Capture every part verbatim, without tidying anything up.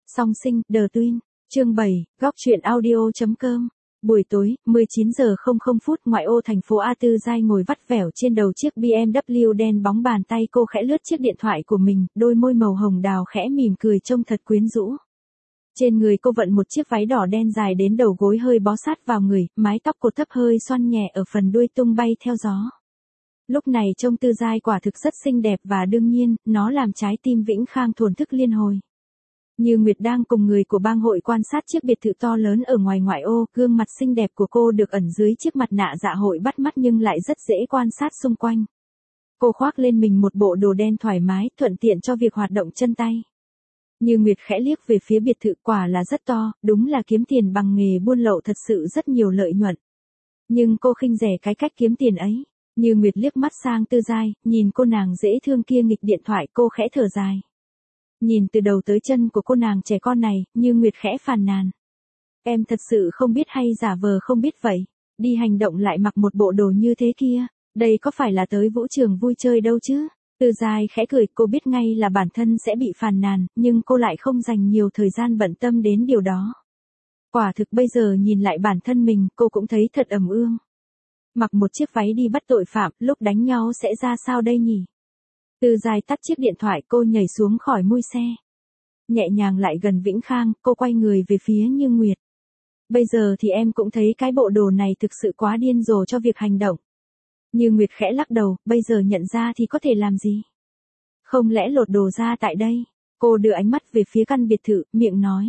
Song sinh, The Twin, chương bảy, góc truyện audio.com. Buổi tối, mười chín giờ không không phút ngoại ô thành phố A Tư Giai ngồi vắt vẻo trên đầu chiếc bê em vê đen bóng, bàn tay cô khẽ lướt chiếc điện thoại của mình, đôi môi màu hồng đào khẽ mỉm cười trông thật quyến rũ. Trên người cô vận một chiếc váy đỏ đen dài đến đầu gối hơi bó sát vào người, mái tóc cô thấp hơi xoăn nhẹ ở phần đuôi tung bay theo gió. Lúc này trông Tư Giai quả thực rất xinh đẹp và đương nhiên, nó làm trái tim Vĩnh Khang thổn thức liên hồi. Như Nguyệt đang cùng người của bang hội quan sát chiếc biệt thự to lớn ở ngoài ngoại ô, gương mặt xinh đẹp của cô được ẩn dưới chiếc mặt nạ dạ hội bắt mắt nhưng lại rất dễ quan sát xung quanh. Cô khoác lên mình một bộ đồ đen thoải mái, thuận tiện cho việc hoạt động chân tay. Như Nguyệt khẽ liếc về phía biệt thự, quả là rất to, đúng là kiếm tiền bằng nghề buôn lậu thật sự rất nhiều lợi nhuận. Nhưng cô khinh rẻ cái cách kiếm tiền ấy. Như Nguyệt liếc mắt sang Tư Giai, nhìn cô nàng dễ thương kia nghịch điện thoại, cô khẽ thở dài. Nhìn từ đầu tới chân của cô nàng trẻ con này, Như Nguyệt khẽ phàn nàn. Em thật sự không biết hay giả vờ không biết vậy, đi hành động lại mặc một bộ đồ như thế kia, đây có phải là tới vũ trường vui chơi đâu chứ? Tư Giai khẽ cười, cô biết ngay là bản thân sẽ bị phàn nàn, nhưng cô lại không dành nhiều thời gian bận tâm đến điều đó. Quả thực bây giờ nhìn lại bản thân mình, cô cũng thấy thật ầm ương. Mặc một chiếc váy đi bắt tội phạm, lúc đánh nhau sẽ ra sao đây nhỉ? Tư Giai tắt chiếc điện thoại, cô nhảy xuống khỏi mui xe. Nhẹ nhàng lại gần Vĩnh Khang, cô quay người về phía Như Nguyệt. Bây giờ thì em cũng thấy cái bộ đồ này thực sự quá điên rồ cho việc hành động. Như Nguyệt khẽ lắc đầu, bây giờ nhận ra thì có thể làm gì? Không lẽ lột đồ ra tại đây? Cô đưa ánh mắt về phía căn biệt thự, miệng nói.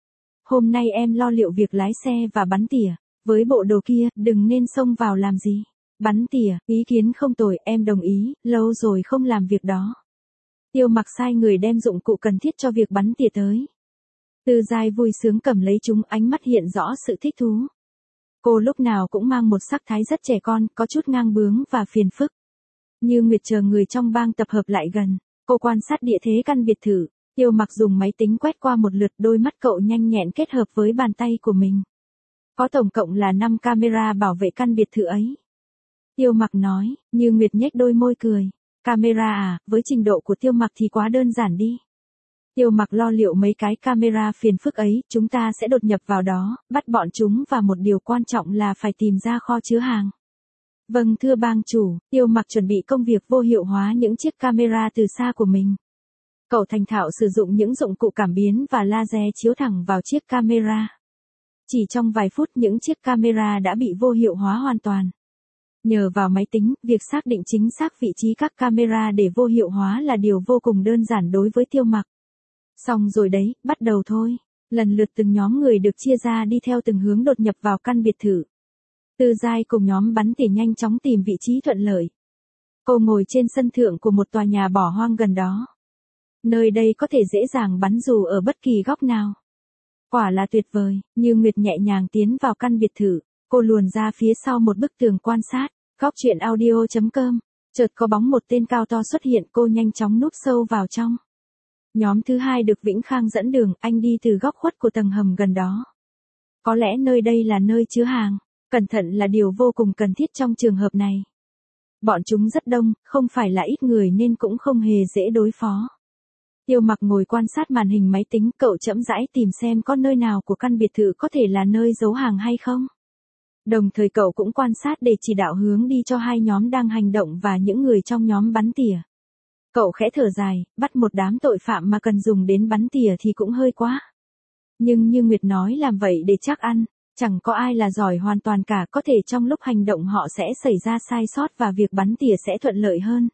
Hôm nay em lo liệu việc lái xe và bắn tỉa, với bộ đồ kia, đừng nên xông vào làm gì. Bắn tỉa, ý kiến không tồi, em đồng ý, lâu rồi không làm việc đó. Tiêu Mặc sai người đem dụng cụ cần thiết cho việc bắn tỉa tới. Tư Giai vui sướng cầm lấy chúng, ánh mắt hiện rõ sự thích thú. Cô lúc nào cũng mang một sắc thái rất trẻ con, có chút ngang bướng và phiền phức. Như Nguyệt chờ người trong bang tập hợp lại gần, cô quan sát địa thế căn biệt thự. Tiêu Mặc dùng máy tính quét qua một lượt, đôi mắt cậu nhanh nhẹn kết hợp với bàn tay của mình. Có tổng cộng là năm camera bảo vệ căn biệt thự ấy. Tiêu Mặc nói, Như Nguyệt nhếch đôi môi cười. Camera à, với trình độ của Tiêu Mặc thì quá đơn giản đi. Tiêu Mặc lo liệu mấy cái camera phiền phức ấy, chúng ta sẽ đột nhập vào đó, bắt bọn chúng và một điều quan trọng là phải tìm ra kho chứa hàng. Vâng thưa bang chủ, Tiêu Mặc chuẩn bị công việc vô hiệu hóa những chiếc camera từ xa của mình. Cậu thành thạo sử dụng những dụng cụ cảm biến và laser chiếu thẳng vào chiếc camera. Chỉ trong vài phút những chiếc camera đã bị vô hiệu hóa hoàn toàn. Nhờ vào máy tính, việc xác định chính xác vị trí các camera để vô hiệu hóa là điều vô cùng đơn giản đối với Tiêu Mặc. Xong rồi đấy, bắt đầu thôi. Lần lượt từng nhóm người được chia ra đi theo từng hướng đột nhập vào căn biệt thự. Tư Giai cùng nhóm bắn tỉa nhanh chóng tìm vị trí thuận lợi. Cô ngồi trên sân thượng của một tòa nhà bỏ hoang gần đó. Nơi đây có thể dễ dàng bắn dù ở bất kỳ góc nào. Quả là tuyệt vời. Như Nguyệt nhẹ nhàng tiến vào căn biệt thự. Cô luồn ra phía sau một bức tường quan sát. Góc truyện audio.com. Chợt có bóng một tên cao to xuất hiện, cô nhanh chóng núp sâu vào trong. Nhóm thứ hai được Vĩnh Khang dẫn đường, anh đi từ góc khuất của tầng hầm gần đó. Có lẽ nơi đây là nơi chứa hàng. Cẩn thận là điều vô cùng cần thiết trong trường hợp này. Bọn chúng rất đông, không phải là ít người nên cũng không hề dễ đối phó. Tiêu Mặc ngồi quan sát màn hình máy tính, cậu chậm rãi tìm xem có nơi nào của căn biệt thự có thể là nơi giấu hàng hay không. Đồng thời cậu cũng quan sát để chỉ đạo hướng đi cho hai nhóm đang hành động và những người trong nhóm bắn tỉa. Cậu khẽ thở dài, bắt một đám tội phạm mà cần dùng đến bắn tỉa thì cũng hơi quá. Nhưng như Nguyệt nói làm vậy để chắc ăn, chẳng có ai là giỏi hoàn toàn cả, có thể trong lúc hành động họ sẽ xảy ra sai sót và việc bắn tỉa sẽ thuận lợi hơn.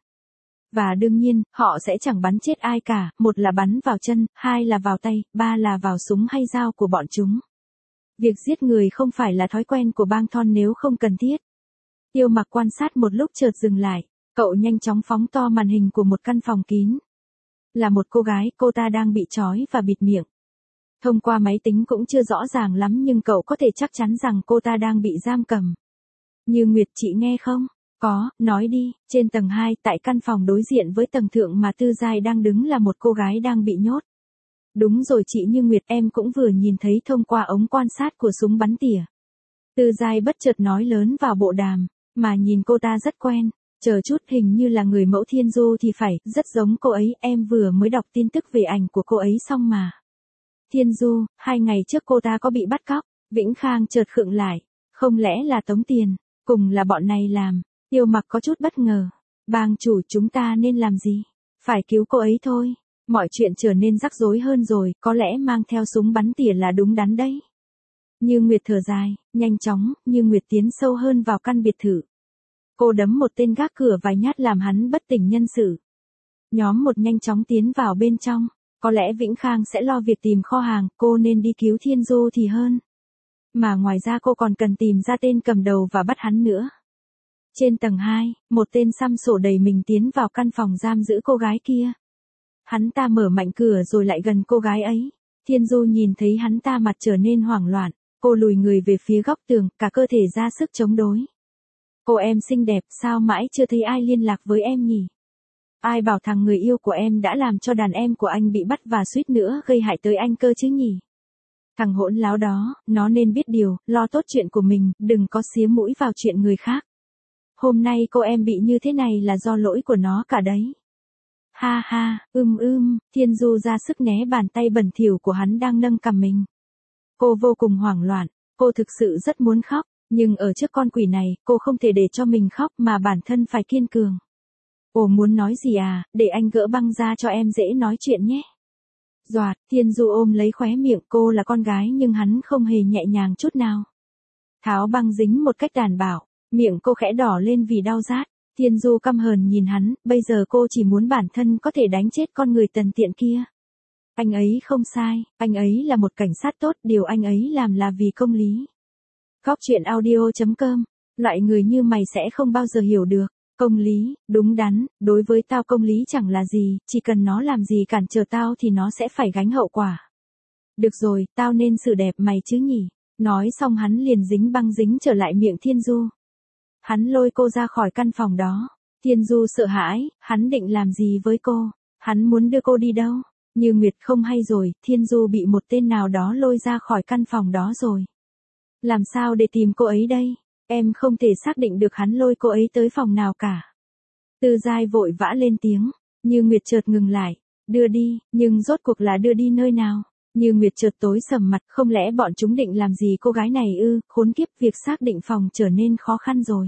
Và đương nhiên, họ sẽ chẳng bắn chết ai cả, một là bắn vào chân, hai là vào tay, ba là vào súng hay dao của bọn chúng. Việc giết người không phải là thói quen của bang thon nếu không cần thiết. Tiêu Mặc quan sát một lúc chợt dừng lại, cậu nhanh chóng phóng to màn hình của một căn phòng kín. Là một cô gái, cô ta đang bị trói và bịt miệng. Thông qua máy tính cũng chưa rõ ràng lắm nhưng cậu có thể chắc chắn rằng cô ta đang bị giam cầm. Như Nguyệt, chị nghe không? Có, nói đi. Trên tầng hai, tại căn phòng đối diện với tầng thượng mà Tư Giai đang đứng là một cô gái đang bị nhốt. Đúng rồi chị Như Nguyệt, em cũng vừa nhìn thấy thông qua ống quan sát của súng bắn tỉa. Tư Giai bất chợt nói lớn vào bộ đàm, mà nhìn cô ta rất quen. Chờ chút, hình như là người mẫu Thiên Du thì phải, rất giống cô ấy, em vừa mới đọc tin tức về ảnh của cô ấy xong mà. Thiên Du, hai ngày trước cô ta có bị bắt cóc. Vĩnh Khang chợt khựng lại. Không lẽ là tống tiền, cùng là bọn này làm. Tiêu Mặc có chút bất ngờ. Bang chủ, chúng ta nên làm gì? Phải cứu cô ấy thôi. Mọi chuyện trở nên rắc rối hơn rồi, có lẽ mang theo súng bắn tỉa là đúng đắn đấy. Như Nguyệt thở dài, nhanh chóng, Như Nguyệt tiến sâu hơn vào căn biệt thự. Cô đấm một tên gác cửa vài nhát làm hắn bất tỉnh nhân sự. Nhóm một nhanh chóng tiến vào bên trong. Có lẽ Vĩnh Khang sẽ lo việc tìm kho hàng, cô nên đi cứu Thiên Du thì hơn. Mà ngoài ra cô còn cần tìm ra tên cầm đầu và bắt hắn nữa. Trên tầng hai, một tên xăm sổ đầy mình tiến vào căn phòng giam giữ cô gái kia. Hắn ta mở mạnh cửa rồi lại gần cô gái ấy. Thiên Du nhìn thấy hắn ta mặt trở nên hoảng loạn. Cô lùi người về phía góc tường, cả cơ thể ra sức chống đối. Cô em xinh đẹp, sao mãi chưa thấy ai liên lạc với em nhỉ? Ai bảo thằng người yêu của em đã làm cho đàn em của anh bị bắt và suýt nữa gây hại tới anh cơ chứ nhỉ? Thằng hỗn láo đó, nó nên biết điều, lo tốt chuyện của mình, đừng có xía mũi vào chuyện người khác. Hôm nay cô em bị như thế này là do lỗi của nó cả đấy. Ha ha, ưm ưm, Thiên Du ra sức né bàn tay bẩn thỉu của hắn đang nâng cầm mình. Cô vô cùng hoảng loạn, cô thực sự rất muốn khóc, nhưng ở trước con quỷ này, cô không thể để cho mình khóc mà bản thân phải kiên cường. Ồ, muốn nói gì à, để anh gỡ băng ra cho em dễ nói chuyện nhé. Doạt, Thiên Du ôm lấy khóe miệng, cô là con gái nhưng hắn không hề nhẹ nhàng chút nào. Tháo băng dính một cách đàn bảo, miệng cô khẽ đỏ lên vì đau rát. Thiên Du căm hờn nhìn hắn, bây giờ cô chỉ muốn bản thân có thể đánh chết con người tần tiện kia. Anh ấy không sai, anh ấy là một cảnh sát tốt, điều anh ấy làm là vì công lý. Góc truyện audio chấm com, loại người như mày sẽ không bao giờ hiểu được. Công lý, đúng đắn, đối với tao công lý chẳng là gì, chỉ cần nó làm gì cản trở tao thì nó sẽ phải gánh hậu quả. Được rồi, tao nên xử đẹp mày chứ nhỉ. Nói xong hắn liền dính băng dính trở lại miệng Thiên Du. Hắn lôi cô ra khỏi căn phòng đó. Thiên Du sợ hãi, hắn định làm gì với cô? Hắn muốn đưa cô đi đâu? Như Nguyệt không hay rồi, Thiên Du bị một tên nào đó lôi ra khỏi căn phòng đó rồi. Làm sao để tìm cô ấy đây? Em không thể xác định được hắn lôi cô ấy tới phòng nào cả. Tư Giai vội vã lên tiếng. Như Nguyệt chợt ngừng lại. Đưa đi, nhưng rốt cuộc là đưa đi nơi nào? Như Nguyệt chợt tối sầm mặt, không lẽ bọn chúng định làm gì cô gái này ư? Khốn kiếp, việc xác định phòng trở nên khó khăn rồi.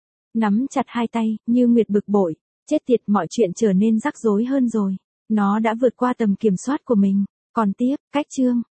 Nắm chặt hai tay, Như Nguyệt bực bội. Chết tiệt, mọi chuyện trở nên rắc rối hơn rồi. Nó đã vượt qua tầm kiểm soát của mình. Còn tiếp, cách chương.